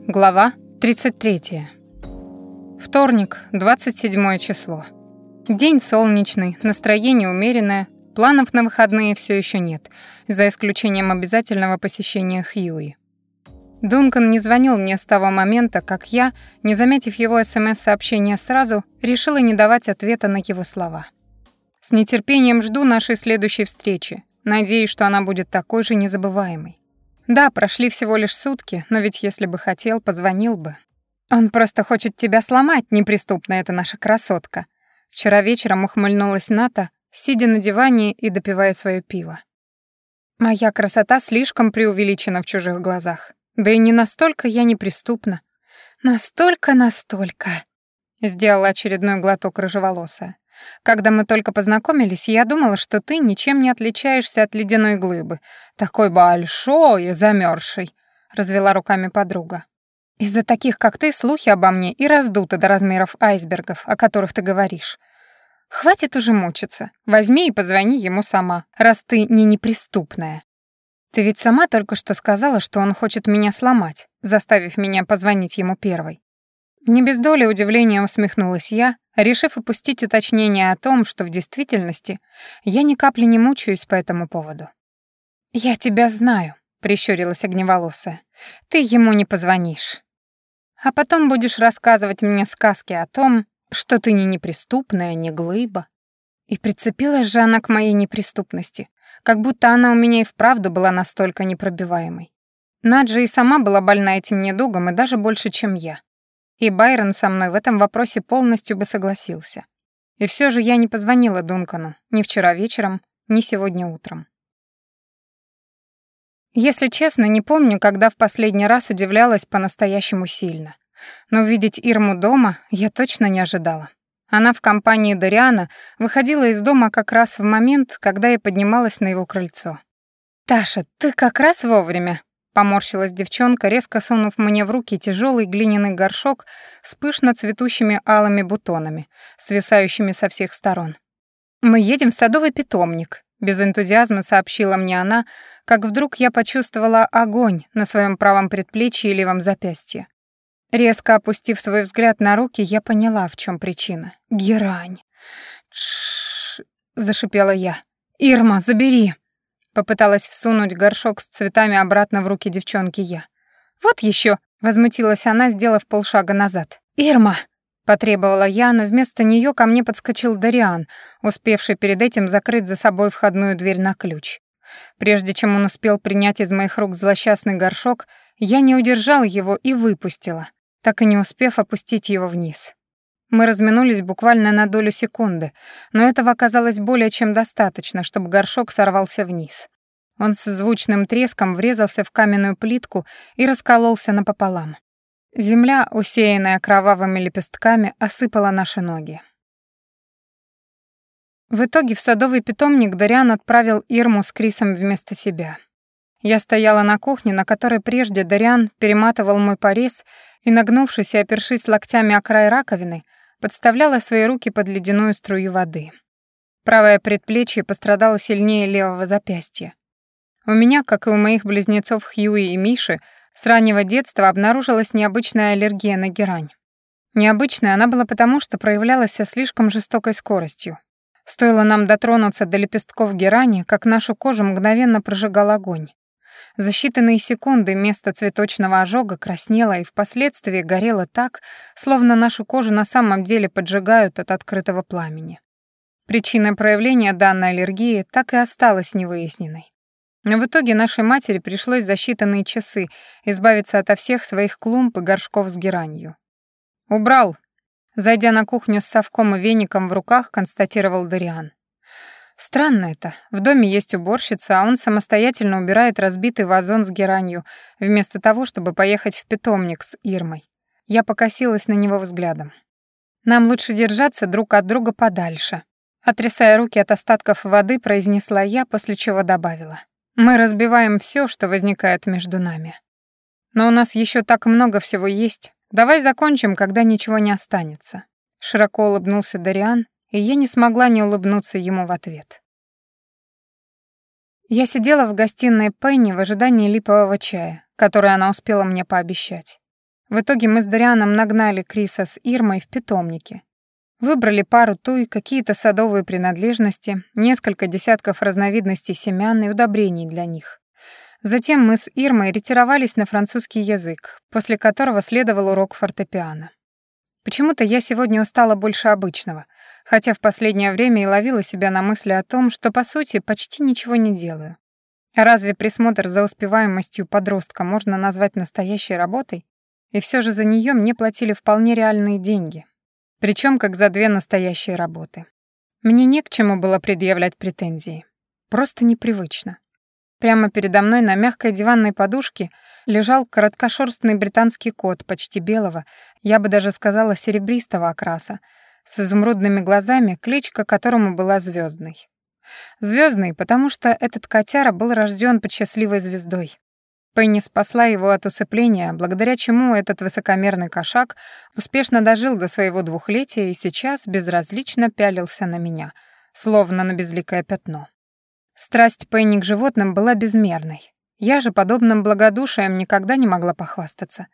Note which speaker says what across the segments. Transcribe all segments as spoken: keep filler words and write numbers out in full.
Speaker 1: Глава тридцать третья. Вторник, двадцать седьмое число. День солнечный, настроение умеренное, планов на выходные все еще нет, за исключением обязательного посещения Хьюи. Дункан не звонил мне с того момента, как я, не заметив его СМС-сообщения сразу, решила не давать ответа на его слова. С нетерпением жду нашей следующей встречи, надеюсь, что она будет такой же незабываемой. Да, прошли всего лишь сутки, но ведь если бы хотел, позвонил бы. Он просто хочет тебя сломать, неприступная эта наша красотка. Вчера вечером ухмыльнулась Ната, сидя на диване и допивая свое пиво. Моя красота слишком преувеличена в чужих глазах. Да и не настолько я неприступна. Настолько-настолько. Сделала очередной глоток рыжеволосая. Когда мы только познакомились, я думала, что ты ничем не отличаешься от ледяной глыбы. Такой большой и замерзший, развела руками подруга. Из-за таких, как ты, слухи обо мне и раздуты до размеров айсбергов, о которых ты говоришь. Хватит уже мучиться. Возьми и позвони ему сама, раз ты не неприступная. Ты ведь сама только что сказала, что он хочет меня сломать, заставив меня позвонить ему первой. Не без доли удивления усмехнулась я, решив опустить уточнение о том, что в действительности я ни капли не мучаюсь по этому поводу. «Я тебя знаю», — прищурилась огневолосая. «Ты ему не позвонишь. А потом будешь рассказывать мне сказки о том, что ты не неприступная, не глыба». И прицепилась же она к моей неприступности, как будто она у меня и вправду была настолько непробиваемой. Наджа и сама была больна этим недугом, и даже больше, чем я. И Байрон со мной в этом вопросе полностью бы согласился. И все же я не позвонила Дункану ни вчера вечером, ни сегодня утром. Если честно, не помню, когда в последний раз удивлялась по-настоящему сильно. Но увидеть Ирму дома я точно не ожидала. Она в компании Дариана выходила из дома как раз в момент, когда я поднималась на его крыльцо. «Таша, ты как раз вовремя», — поморщилась девчонка, резко сунув мне в руки тяжелый глиняный горшок с пышно цветущими алыми бутонами, свисающими со всех сторон. «Мы едем в садовый питомник», — без энтузиазма сообщила мне она, как вдруг я почувствовала огонь на своем правом предплечье и левом запястье. Резко опустив свой взгляд на руки, я поняла, в чем причина. «Герань!» «Тш-ш-ш!» — зашипела я. «Ирма, забери!» Попыталась всунуть горшок с цветами обратно в руки девчонки я. «Вот еще!» — возмутилась она, сделав полшага назад. «Ирма!» — потребовала я, но вместо нее ко мне подскочил Дариан, успевший перед этим закрыть за собой входную дверь на ключ. Прежде чем он успел принять из моих рук злосчастный горшок, я не удержала его и выпустила, так и не успев опустить его вниз. Мы разминулись буквально на долю секунды, но этого оказалось более чем достаточно, чтобы горшок сорвался вниз. Он с звучным треском врезался в каменную плитку и раскололся напополам. Земля, усеянная кровавыми лепестками, осыпала наши ноги. В итоге в садовый питомник Дариан отправил Ирму с Крисом вместо себя. Я стояла на кухне, на которой прежде Дариан перематывал мой порез и, нагнувшись и опершись локтями о край раковины, подставляла свои руки под ледяную струю воды. Правое предплечье пострадало сильнее левого запястья. У меня, как и у моих близнецов Хьюи и Миши, с раннего детства обнаружилась необычная аллергия на герань. Необычная она была потому, что проявлялась со слишком жестокой скоростью. Стоило нам дотронуться до лепестков герани, как нашу кожу мгновенно прожигал огонь. За считанные секунды место цветочного ожога краснело и впоследствии горело так, словно нашу кожу на самом деле поджигают от открытого пламени. Причина проявления данной аллергии так и осталась невыясненной. Но в итоге нашей матери пришлось за считанные часы избавиться ото всех своих клумб и горшков с геранью. «Убрал!» Зайдя на кухню с совком и веником в руках, констатировал Дариан. Странно это. В доме есть уборщица, а он самостоятельно убирает разбитый вазон с геранью, вместо того, чтобы поехать в питомник с Ирмой. Я покосилась на него взглядом. Нам лучше держаться друг от друга подальше. Отрясая руки от остатков воды, произнесла я, после чего добавила. Мы разбиваем все, что возникает между нами. Но у нас еще так много всего есть. Давай закончим, когда ничего не останется. Широко улыбнулся Дариан, и я не смогла не улыбнуться ему в ответ. Я сидела в гостиной Пенни в ожидании липового чая, который она успела мне пообещать. В итоге мы с Дарианом нагнали Криса с Ирмой в питомнике. Выбрали пару туй, какие-то садовые принадлежности, несколько десятков разновидностей семян и удобрений для них. Затем мы с Ирмой ретировались на французский язык, после которого следовал урок фортепиано. Почему-то я сегодня устала больше обычного, хотя в последнее время и ловила себя на мысли о том, что, по сути, почти ничего не делаю. Разве присмотр за успеваемостью подростка можно назвать настоящей работой? И все же за нее мне платили вполне реальные деньги. Причем как за две настоящие работы. Мне не к чему было предъявлять претензии. Просто непривычно. Прямо передо мной на мягкой диванной подушке лежал короткошерстный британский кот, почти белого, я бы даже сказала серебристого окраса, с изумрудными глазами, кличка которому была Звездный. Звездный, потому что этот котяра был рожден под счастливой звездой. Пенни спасла его от усыпления, благодаря чему этот высокомерный кошак успешно дожил до своего двухлетия и сейчас безразлично пялился на меня, словно на безликое пятно. Страсть Пенни к животным была безмерной. Я же подобным благодушием никогда не могла похвастаться.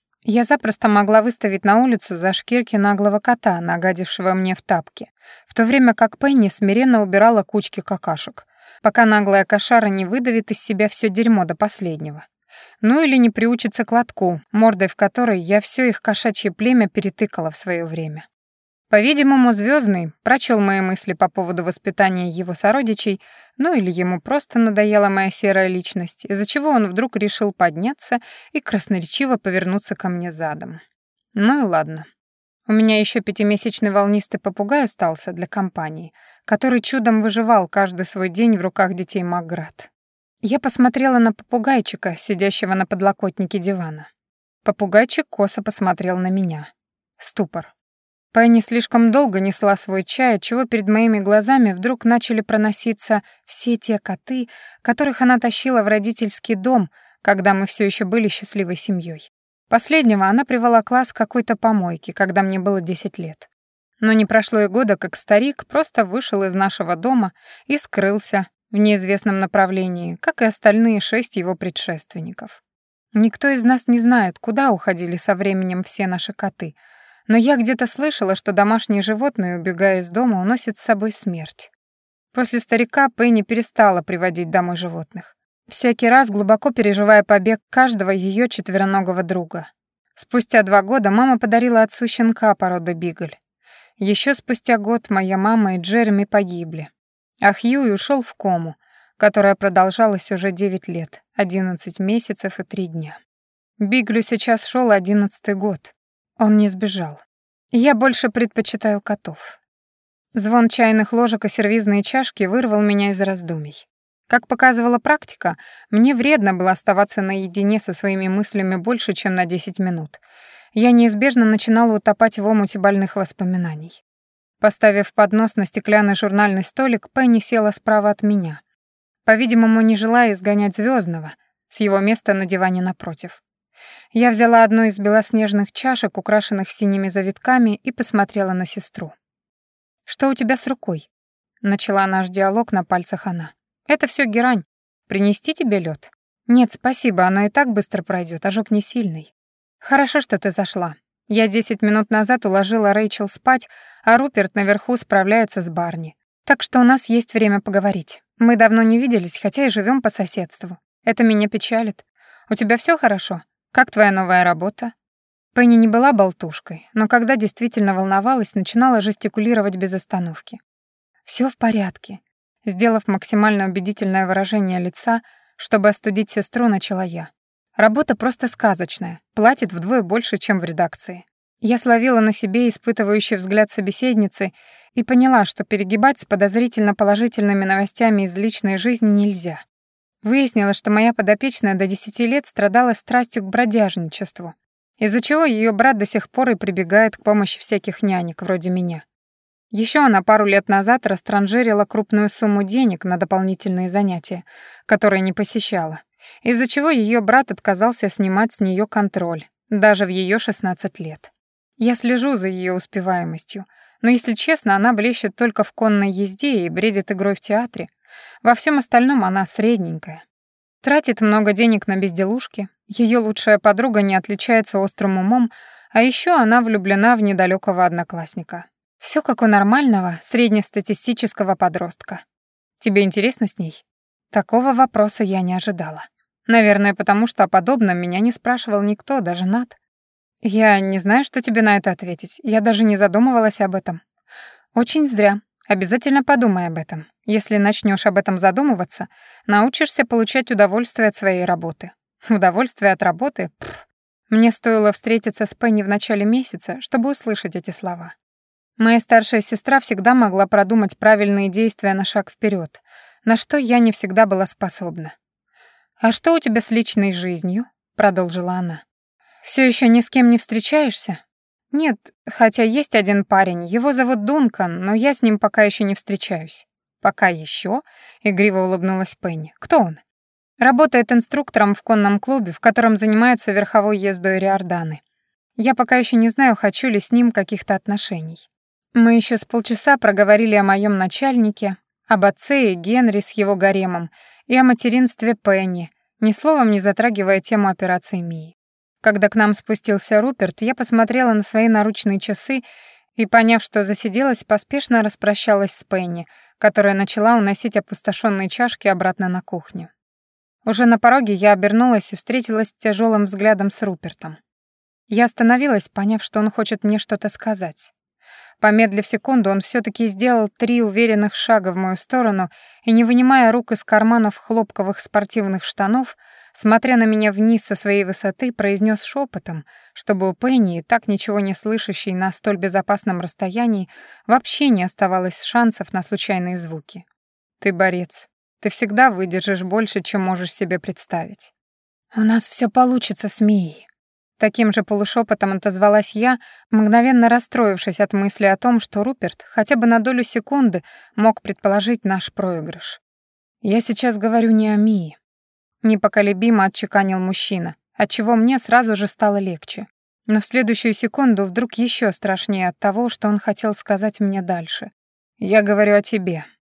Speaker 1: Я запросто могла выставить на улицу за шкирки наглого кота, нагадившего мне в тапки, в то время как Пенни смиренно убирала кучки какашек, пока наглая кошара не выдавит из себя все дерьмо до последнего. Ну или не приучится к лотку, мордой в которой я все их кошачье племя перетыкала в свое время. По-видимому, Звездный прочел мои мысли по поводу воспитания его сородичей, ну или ему просто надоела моя серая личность, из-за чего он вдруг решил подняться и красноречиво повернуться ко мне задом. Ну и ладно. У меня еще пятимесячный волнистый попугай остался для компании, который чудом выживал каждый свой день в руках детей Макград. Я посмотрела на попугайчика, сидящего на подлокотнике дивана. Попугайчик косо посмотрел на меня. Ступор. Пенни слишком долго несла свой чай, отчего перед моими глазами вдруг начали проноситься все те коты, которых она тащила в родительский дом, когда мы все еще были счастливой семьей. Последнего она приволокла с какой-то помойки, когда мне было десять лет. Но не прошло и года, как старик просто вышел из нашего дома и скрылся в неизвестном направлении, как и остальные шесть его предшественников. Никто из нас не знает, куда уходили со временем все наши коты, но я где-то слышала, что домашние животные, убегая из дома, уносят с собой смерть. После старика Пенни перестала приводить домой животных, всякий раз глубоко переживая побег каждого ее четвероногого друга. Спустя два года мама подарила отцу щенка породы бигль. Еще спустя год моя мама и Джереми погибли, а Хьюи ушел в кому, которая продолжалась уже девять лет, одиннадцать месяцев и три дня. Биглю сейчас шел одиннадцатый год. Он не сбежал. Я больше предпочитаю котов. Звон чайных ложек и сервизные чашки вырвал меня из раздумий. Как показывала практика, мне вредно было оставаться наедине со своими мыслями больше, чем на десять минут. Я неизбежно начинала утопать в омуте больных воспоминаний. Поставив поднос на стеклянный журнальный столик, Пенни села справа от меня, по-видимому, не желая изгонять Звездного с его места на диване напротив. Я взяла одну из белоснежных чашек, украшенных синими завитками, и посмотрела на сестру. «Что у тебя с рукой?» — начала наш диалог на пальцах она. «Это все герань. Принести тебе лед? «Нет, спасибо, оно и так быстро пройдет, ожог не сильный». «Хорошо, что ты зашла. Я десять минут назад уложила Рэйчел спать, а Руперт наверху справляется с Барни. Так что у нас есть время поговорить. Мы давно не виделись, хотя и живем по соседству. Это меня печалит. У тебя все хорошо? Как твоя новая работа?» Пенни не была болтушкой, но когда действительно волновалась, начинала жестикулировать без остановки. «Всё в порядке», — сделав максимально убедительное выражение лица, чтобы остудить сестру, начала я. «Работа просто сказочная, платит вдвое больше, чем в редакции». Я словила на себе испытывающий взгляд собеседницы и поняла, что перегибать с подозрительно положительными новостями из личной жизни нельзя. Выяснилось, что моя подопечная до десяти лет страдала страстью к бродяжничеству, из-за чего ее брат до сих пор и прибегает к помощи всяких нянек вроде меня. Еще она пару лет назад растранжирила крупную сумму денег на дополнительные занятия, которые не посещала, из-за чего ее брат отказался снимать с нее контроль, даже в ее шестнадцать лет. Я слежу за ее успеваемостью, но, если честно, она блещет только в конной езде и бредит игрой в театре. Во всем остальном она средненькая. Тратит много денег на безделушки, Ее лучшая подруга не отличается острым умом, а еще она влюблена в недалекого одноклассника. Все как у нормального, среднестатистического подростка. Тебе интересно с ней? Такого вопроса я не ожидала. Наверное, потому что о подобном меня не спрашивал никто, даже Нат. Я не знаю, что тебе на это ответить. Я даже не задумывалась об этом. Очень зря. Обязательно подумай об этом. Если начнешь об этом задумываться, научишься получать удовольствие от своей работы. Удовольствие от работы? Пф. Мне стоило встретиться с Пенни в начале месяца, чтобы услышать эти слова. Моя старшая сестра всегда могла продумать правильные действия на шаг вперед, на что я не всегда была способна. «А что у тебя с личной жизнью?» — продолжила она. «Все еще ни с кем не встречаешься?» «Нет, хотя есть один парень, его зовут Дункан, но я с ним пока еще не встречаюсь». «Пока еще?» — игриво улыбнулась Пенни. «Кто он?» «Работает инструктором в конном клубе, в котором занимаются верховой ездой Риорданы. Я пока еще не знаю, хочу ли с ним каких-то отношений. Мы еще с полчаса проговорили о моем начальнике, об отце и Генри с его гаремом и о материнстве Пенни, ни словом не затрагивая тему операции Мии. Когда к нам спустился Руперт, я посмотрела на свои наручные часы и, поняв, что засиделась, поспешно распрощалась с Пенни, которая начала уносить опустошенные чашки обратно на кухню. Уже на пороге я обернулась и встретилась с тяжелым взглядом с Рупертом. Я остановилась, поняв, что он хочет мне что-то сказать. Помедлив секунду, он все-таки сделал три уверенных шага в мою сторону и, не вынимая рук из карманов хлопковых спортивных штанов, смотря на меня вниз со своей высоты, произнес шепотом, чтобы у Пенни, так ничего не слышащей на столь безопасном расстоянии, вообще не оставалось шансов на случайные звуки. «Ты борец. Ты всегда выдержишь больше, чем можешь себе представить. У нас все получится с Мией». Таким же полушепотом отозвалась я, мгновенно расстроившись от мысли о том, что Руперт хотя бы на долю секунды мог предположить наш проигрыш. «Я сейчас говорю не о Мии», — непоколебимо отчеканил мужчина, отчего мне сразу же стало легче. Но в следующую секунду вдруг еще страшнее от того, что он хотел сказать мне дальше. «Я говорю о тебе.